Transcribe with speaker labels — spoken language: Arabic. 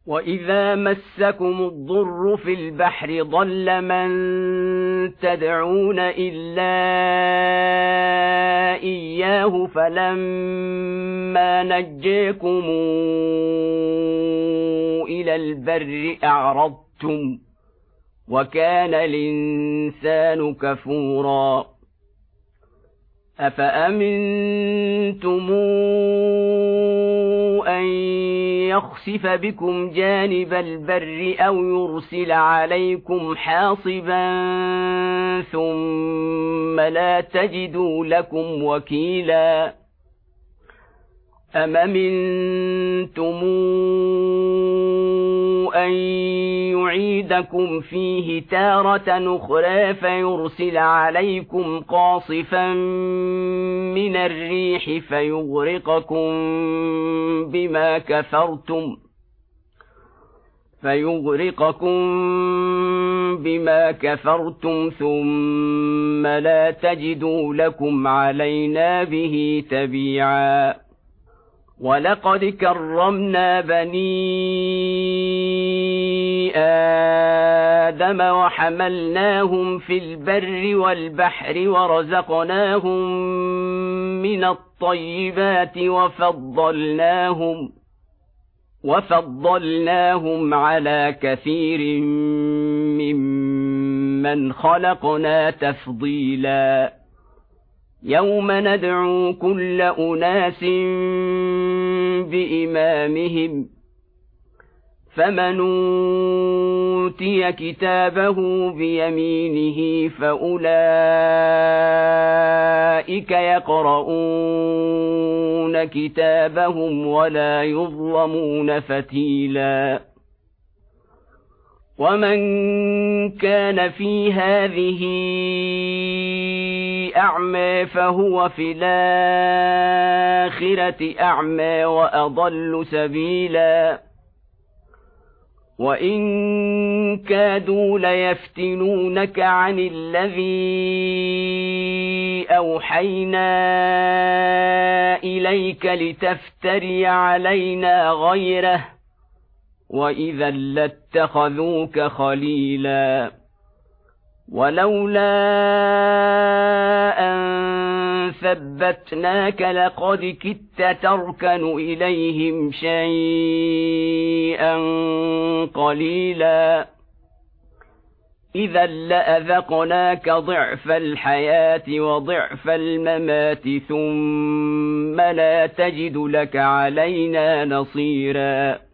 Speaker 1: وإذا مسكم الضر في البحر ضل من تدعون إلا إياه فلما نجيكم إلى البر أعرضتم وكان الإنسان كفورا أفأمنتم أن يخسف بكم جانب البر أو يرسل عليكم حاصبا ثم لا تجدوا لكم وكيلا أم أمنتم أن يعيدكم فيه تارة أخرى فيرسل عليكم قاصفا من الريح فيغرقكم بما كفرتم ثم لا تجدوا لكم علينا به تبيعا ولقد كرمنا بني آدم وحملناهم في البر والبحر ورزقناهم من الطيبات وفضلناهم على كثير ممن خلقنا تفضيلا يوم ندعو كل أناس بإمامهم فمن أوتي كتابه بيمينه فأولئك يقرؤون كتابهم ولا يظلمون فتيلا ومن كان في هذه أعمى فهو في الآخرة أعمى وأضل سبيلا وإن كادوا ليفتنونك عن الذي أوحينا إليك لتفتري علينا غيره وإذا لاتخذوك خليلا ولولا أن ثبتناك لقد كدت تركن إليهم شيئا قليلا إذا لأذقناك ضعف الحياة وضعف الممات ثم لا تجد لك علينا نصيرا